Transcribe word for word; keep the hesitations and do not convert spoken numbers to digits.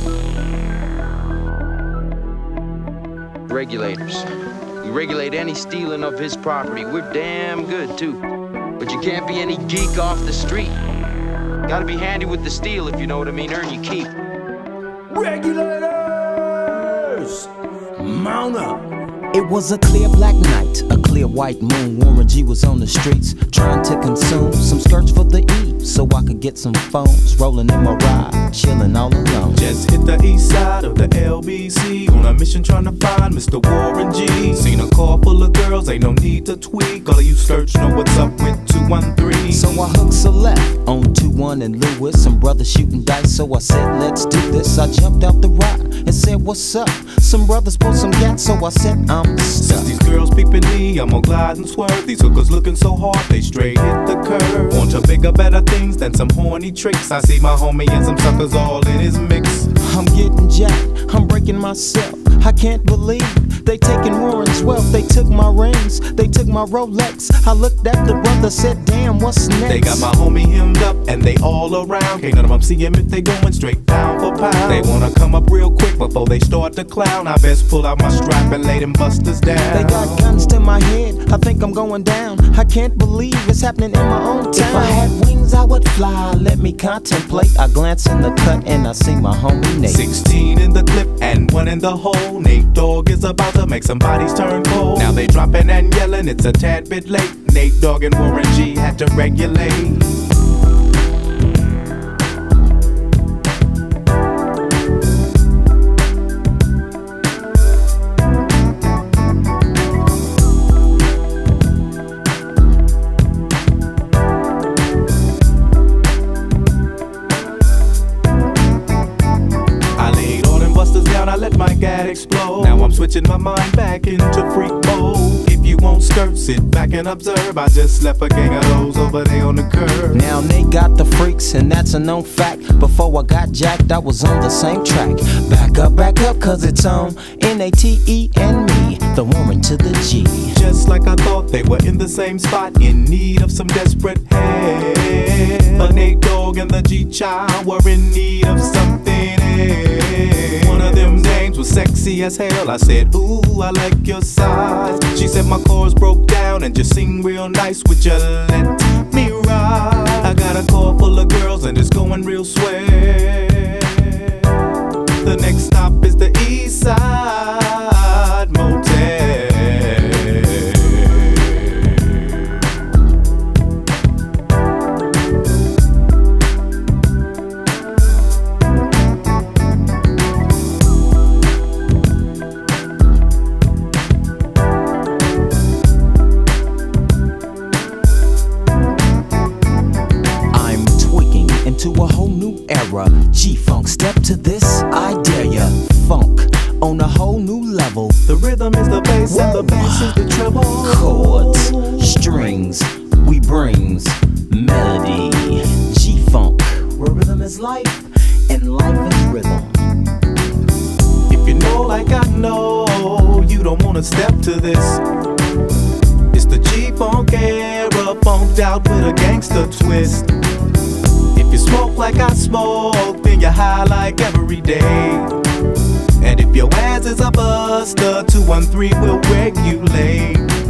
Regulators. We regulate any stealing of his property. We're damn good, too. But you can't be any geek off the street. Gotta be handy with the steel, if you know what I mean. Earn your keep. Regulators! Mount up! It was a clear black night, a clear white moon. Warren G was on the streets, trying to consume some skirts for the E, so I could get some phones. Rolling in my ride, chilling all alone. Just hit the east side of the L B C, on a mission trying to find Mister Warren G. Seen a car full of girls, ain't no need to tweak. All of you skirts know what's up with two one three. So I hooked a left on two one and Lewis. Some brothers shooting dice, so I said, let's do this. I jumped out the ride and said, what's up? Some brothers pulled some gas, so I said, I'm stuck. Since these girls peeping me, I'm gonna glide and swerve. These hookers looking so hard, they straight hit the curve. Want to bigger, better things than some horny tricks. I see my homie and some suckers all in his mix. I'm getting jacked, I'm breaking myself. I can't believe they taking Warren's wealth. They took my rings, they took my Rolex. I looked at the brother, said, damn, what's next? They got my homie hemmed up and they all around. Can't none of them see him if they going straight pound for pound. They wanna come up real quick before they start to clown. I best pull out my strap and lay them busters down. They got guns to my head, I think I'm going down. I can't believe it's happening in my own town. If I had wings, I would fly, let me contemplate. I glance in the cut and I see my homie Nate. Sixteen in the clip and one in the hole. Nate Dogg is about to make some bodies turn cold. Now they dropping and yelling, it's a tad bit late. Nate Dogg and Warren G had to regulate. I let my gad explode. Now I'm switching my mind back into freak mode. If you won't skirt, sit back and observe. I just left a gang of those over there on the curb. Now they got the freaks and that's a known fact. Before I got jacked, I was on the same track. Back up, back up, cause it's on N A T E and me, the Warren to the G. Just like I thought, they were in the same spot, in need of some desperate help. But Nate Dogg and the G-Child were in need of something else. One of them dames was sexy as hell. I said, ooh, I like your size. She said my chords broke down and just sing real nice. Would you let me ride? I got a car full of girls and it's going real swell. The next stop is the East Side Motel. To a whole new era, G-Funk, step to this, I dare ya. Funk on a whole new level. The rhythm is the bass. Whoa. And the bass is the treble. Chords, strings, we brings melody. G-Funk, where rhythm is life and life is rhythm. If you know like I know, you don't wanna step to this. It's the G-Funk era, funked out with a gangster twist. If you smoke like I smoke, then you're high like every day. And if your ass is a buster, two one three will regulate.